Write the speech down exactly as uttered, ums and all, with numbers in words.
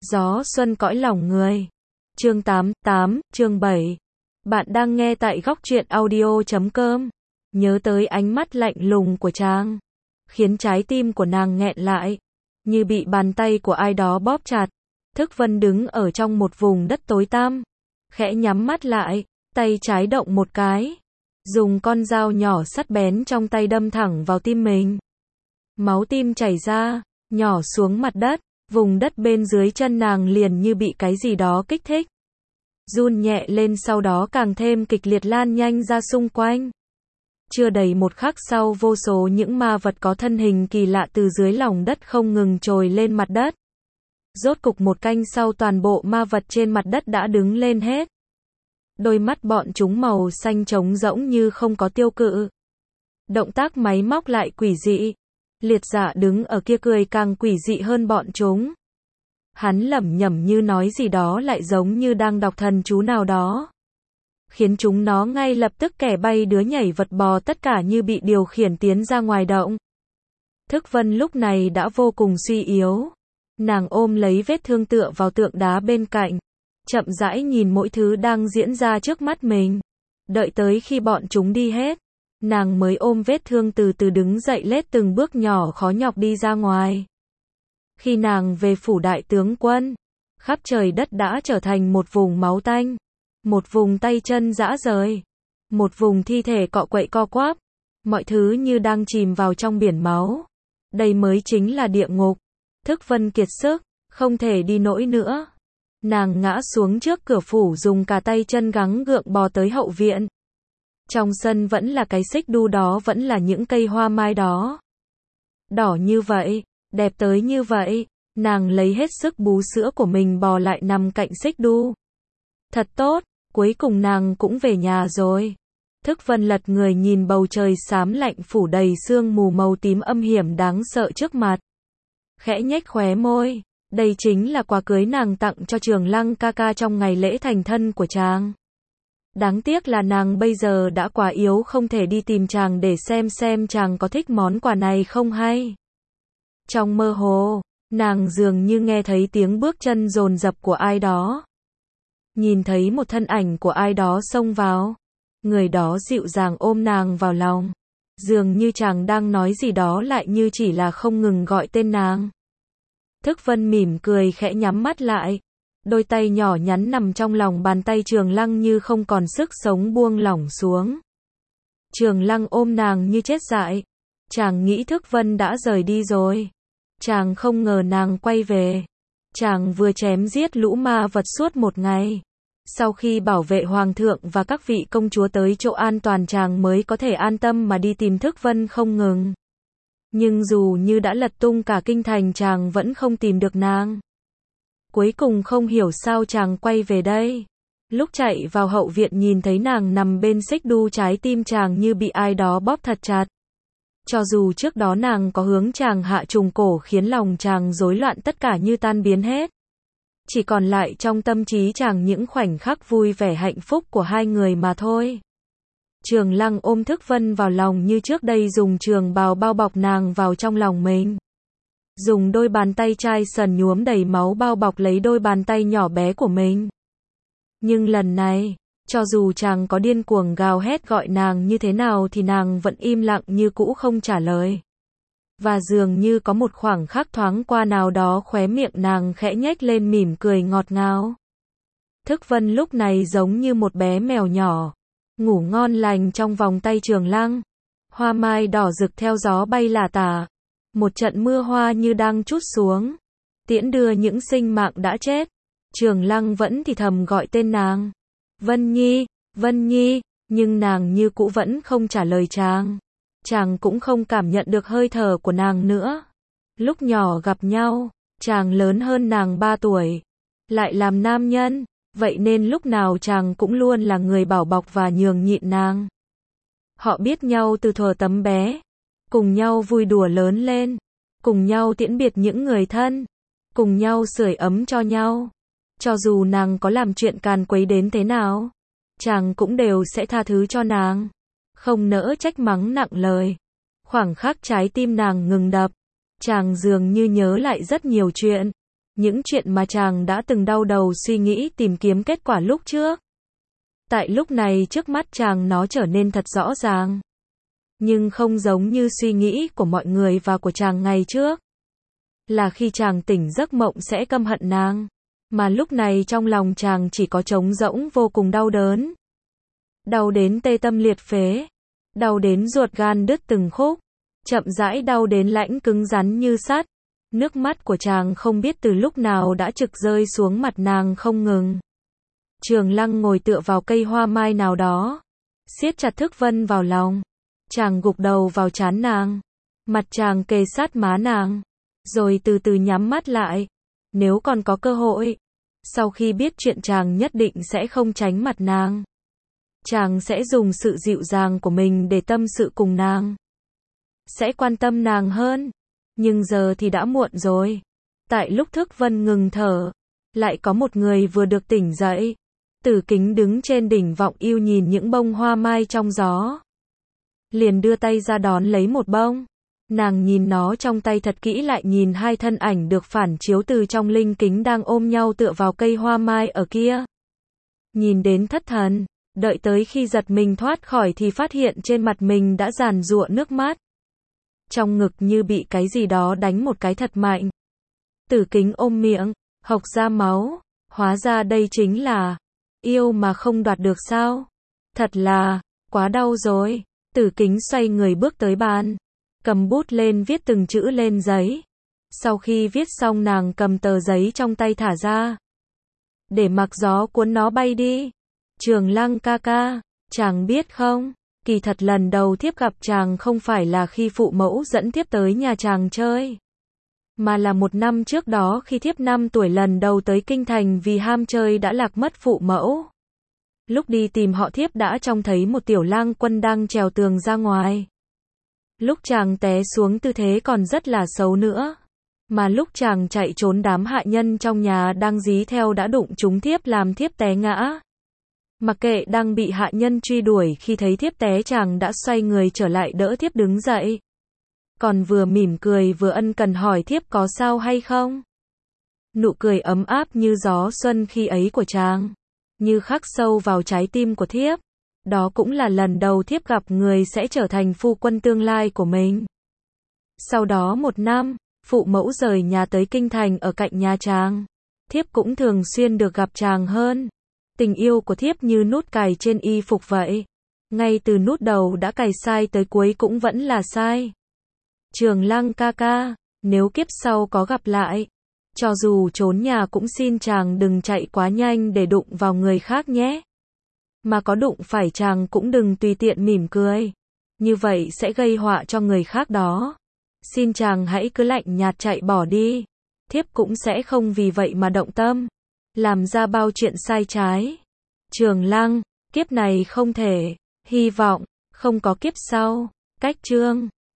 Gió xuân cõi lòng người. Chương tám, tám, chương bảy. Bạn đang nghe tại góc truyện audio chấm com. Nhớ tới ánh mắt lạnh lùng của chàng, khiến trái tim của nàng nghẹn lại, như bị bàn tay của ai đó bóp chặt. Thức Vân đứng ở trong một vùng đất tối tăm, khẽ nhắm mắt lại, tay trái động một cái, dùng con dao nhỏ sắc bén trong tay đâm thẳng vào tim mình. Máu tim chảy ra, nhỏ xuống mặt đất, vùng đất bên dưới chân nàng liền như bị cái gì đó kích thích, run nhẹ lên, sau đó càng thêm kịch liệt lan nhanh ra xung quanh. Chưa đầy một khắc sau, vô số những ma vật có thân hình kỳ lạ từ dưới lòng đất không ngừng trồi lên mặt đất. Rốt cục một canh sau, toàn bộ ma vật trên mặt đất đã đứng lên hết. Đôi mắt bọn chúng màu xanh trống rỗng như không có tiêu cự. Động tác máy móc lại quỷ dị. Liệt Dạ đứng ở kia cười càng quỷ dị hơn bọn chúng. Hắn lẩm nhẩm như nói gì đó, lại giống như đang đọc thần chú nào đó, khiến chúng nó ngay lập tức kẻ bay đứa nhảy vật bò, tất cả như bị điều khiển tiến ra ngoài động. Thức Vân lúc này đã vô cùng suy yếu. Nàng ôm lấy vết thương tựa vào tượng đá bên cạnh, chậm rãi nhìn mỗi thứ đang diễn ra trước mắt mình. Đợi tới khi bọn chúng đi hết, nàng mới ôm vết thương từ từ đứng dậy, lết từng bước nhỏ khó nhọc đi ra ngoài. Khi nàng về phủ đại tướng quân, khắp trời đất đã trở thành một vùng máu tanh, một vùng tay chân rã rời, một vùng thi thể cọ quậy co quắp, mọi thứ như đang chìm vào trong biển máu. Đây mới chính là địa ngục. Thức Vân kiệt sức, không thể đi nổi nữa. Nàng ngã xuống trước cửa phủ, dùng cả tay chân gắng gượng bò tới hậu viện. Trong sân vẫn là cái xích đu đó, vẫn là những cây hoa mai đó. Đỏ như vậy, đẹp tới như vậy. Nàng lấy hết sức bú sữa của mình bò lại nằm cạnh xích đu. Thật tốt, cuối cùng nàng cũng về nhà rồi. Thức Vân lật người nhìn bầu trời xám lạnh phủ đầy sương mù màu tím âm hiểm đáng sợ trước mặt. Khẽ nhếch khóe môi, đây chính là quà cưới nàng tặng cho Trường Lăng ca ca trong ngày lễ thành thân của chàng. Đáng tiếc là nàng bây giờ đã quá yếu, không thể đi tìm chàng để xem xem chàng có thích món quà này không hay. Trong mơ hồ, nàng dường như nghe thấy tiếng bước chân dồn dập của ai đó. Nhìn thấy một thân ảnh của ai đó xông vào. Người đó dịu dàng ôm nàng vào lòng. Dường như chàng đang nói gì đó, lại như chỉ là không ngừng gọi tên nàng. Thức Vân mỉm cười, khẽ nhắm mắt lại. Đôi tay nhỏ nhắn nằm trong lòng bàn tay Trường Lăng như không còn sức sống, buông lỏng xuống. Trường Lăng ôm nàng như chết dại. Chàng nghĩ Thức Vân đã rời đi rồi. Chàng không ngờ nàng quay về. Chàng vừa chém giết lũ ma vật suốt một ngày. Sau khi bảo vệ hoàng thượng và các vị công chúa tới chỗ an toàn, chàng mới có thể an tâm mà đi tìm Thức Vân không ngừng. Nhưng dù như đã lật tung cả kinh thành, chàng vẫn không tìm được nàng. Cuối cùng không hiểu sao chàng quay về đây. Lúc chạy vào hậu viện nhìn thấy nàng nằm bên xích đu, trái tim chàng như bị ai đó bóp thật chặt. Cho dù trước đó nàng có hướng chàng hạ trùng cổ, khiến lòng chàng rối loạn, tất cả như tan biến hết. Chỉ còn lại trong tâm trí chàng những khoảnh khắc vui vẻ hạnh phúc của hai người mà thôi. Trường Lăng ôm Thức Vân vào lòng như trước đây, dùng trường bào bao bọc nàng vào trong lòng mình. Dùng đôi bàn tay chai sần nhuốm đầy máu bao bọc lấy đôi bàn tay nhỏ bé của mình. Nhưng lần này, cho dù chàng có điên cuồng gào hét gọi nàng như thế nào thì nàng vẫn im lặng như cũ, không trả lời. Và dường như có một khoảng khắc thoáng qua nào đó, khóe miệng nàng khẽ nhếch lên mỉm cười ngọt ngào. Thức Vân lúc này giống như một bé mèo nhỏ, ngủ ngon lành trong vòng tay Trường Lăng. Hoa mai đỏ rực theo gió bay lả tả. Một trận mưa hoa như đang trút xuống, tiễn đưa những sinh mạng đã chết. Trường Lăng vẫn thì thầm gọi tên nàng. Vân Nhi, Vân Nhi, nhưng nàng như cũ vẫn không trả lời chàng. Chàng cũng không cảm nhận được hơi thở của nàng nữa. Lúc nhỏ gặp nhau, chàng lớn hơn nàng ba tuổi. Lại làm nam nhân, vậy nên lúc nào chàng cũng luôn là người bảo bọc và nhường nhịn nàng. Họ biết nhau từ thuở tấm bé. Cùng nhau vui đùa lớn lên. Cùng nhau tiễn biệt những người thân. Cùng nhau sưởi ấm cho nhau. Cho dù nàng có làm chuyện càn quấy đến thế nào, chàng cũng đều sẽ tha thứ cho nàng. Không nỡ trách mắng nặng lời. Khoảng khắc trái tim nàng ngừng đập. Chàng dường như nhớ lại rất nhiều chuyện. những chuyện mà chàng đã từng đau đầu suy nghĩ tìm kiếm kết quả lúc trước. Tại lúc này trước mắt chàng nó trở nên thật rõ ràng. Nhưng không giống như suy nghĩ của mọi người và của chàng ngày trước. Là khi chàng tỉnh giấc mộng sẽ căm hận nàng. Mà lúc này trong lòng chàng chỉ có trống rỗng vô cùng đau đớn. Đau đến tê tâm liệt phế. Đau đến ruột gan đứt từng khúc. Chậm rãi đau đến lãnh cứng rắn như sắt. Nước mắt của chàng không biết từ lúc nào đã trực rơi xuống mặt nàng không ngừng. Trường Lăng ngồi tựa vào cây hoa mai nào đó. Siết chặt Thức Vân vào lòng. Chàng gục đầu vào trán nàng. Mặt chàng kề sát má nàng. Rồi từ từ nhắm mắt lại. Nếu còn có cơ hội. Sau khi biết chuyện chàng nhất định sẽ không tránh mặt nàng. Chàng sẽ dùng sự dịu dàng của mình để tâm sự cùng nàng. Sẽ quan tâm nàng hơn. Nhưng giờ thì đã muộn rồi. Tại lúc Thức Vân ngừng thở. Lại có một người vừa được tỉnh dậy. Tử Kính đứng trên đỉnh Vọng Yêu nhìn những bông hoa mai trong gió. Liền đưa tay ra đón lấy một bông. Nàng nhìn nó trong tay thật kỹ lại nhìn hai thân ảnh được phản chiếu từ trong linh kính đang ôm nhau tựa vào cây hoa mai ở kia. Nhìn đến thất thần, đợi tới khi giật mình thoát khỏi thì phát hiện trên mặt mình đã giàn giụa nước mắt. Trong ngực như bị cái gì đó đánh một cái thật mạnh. Tử Kính ôm miệng, hộc ra máu, hóa ra đây chính là yêu mà không đoạt được sao? Thật là quá đau rồi. Tử Kính xoay người bước tới bàn, cầm bút lên viết từng chữ lên giấy. Sau khi viết xong nàng cầm tờ giấy trong tay thả ra. Để mặc gió cuốn nó bay đi. Trường Lăng ca ca, chàng biết không, kỳ thật lần đầu thiếp gặp chàng không phải là khi phụ mẫu dẫn thiếp tới nhà chàng chơi. Mà là một năm trước đó khi thiếp năm tuổi lần đầu tới kinh thành vì ham chơi đã lạc mất phụ mẫu. Lúc đi tìm họ thiếp đã trông thấy một tiểu lang quân đang trèo tường ra ngoài. Lúc chàng té xuống tư thế còn rất là xấu nữa. Mà lúc chàng chạy trốn đám hạ nhân trong nhà đang dí theo đã đụng trúng thiếp làm thiếp té ngã. Mặc kệ đang bị hạ nhân truy đuổi khi thấy thiếp té chàng đã xoay người trở lại đỡ thiếp đứng dậy. Còn vừa mỉm cười vừa ân cần hỏi thiếp có sao hay không. Nụ cười ấm áp như gió xuân khi ấy của chàng. Như khắc sâu vào trái tim của thiếp. Đó cũng là lần đầu thiếp gặp người sẽ trở thành phu quân tương lai của mình. Sau đó một năm, phụ mẫu rời nhà tới kinh thành ở cạnh nhà chàng. Thiếp cũng thường xuyên được gặp chàng hơn. Tình yêu của thiếp như nút cài trên y phục vậy. Ngay từ nút đầu đã cài sai tới cuối cũng vẫn là sai. Trường Lăng ca ca, nếu kiếp sau có gặp lại, cho dù trốn nhà cũng xin chàng đừng chạy quá nhanh để đụng vào người khác nhé. Mà có đụng phải chàng cũng đừng tùy tiện mỉm cười. Như vậy sẽ gây họa cho người khác đó. Xin chàng hãy cứ lạnh nhạt chạy bỏ đi. Thiếp cũng sẽ không vì vậy mà động tâm. Làm ra bao chuyện sai trái. Trường Lăng, kiếp này không thể. Hy vọng, không có kiếp sau. Cách chương.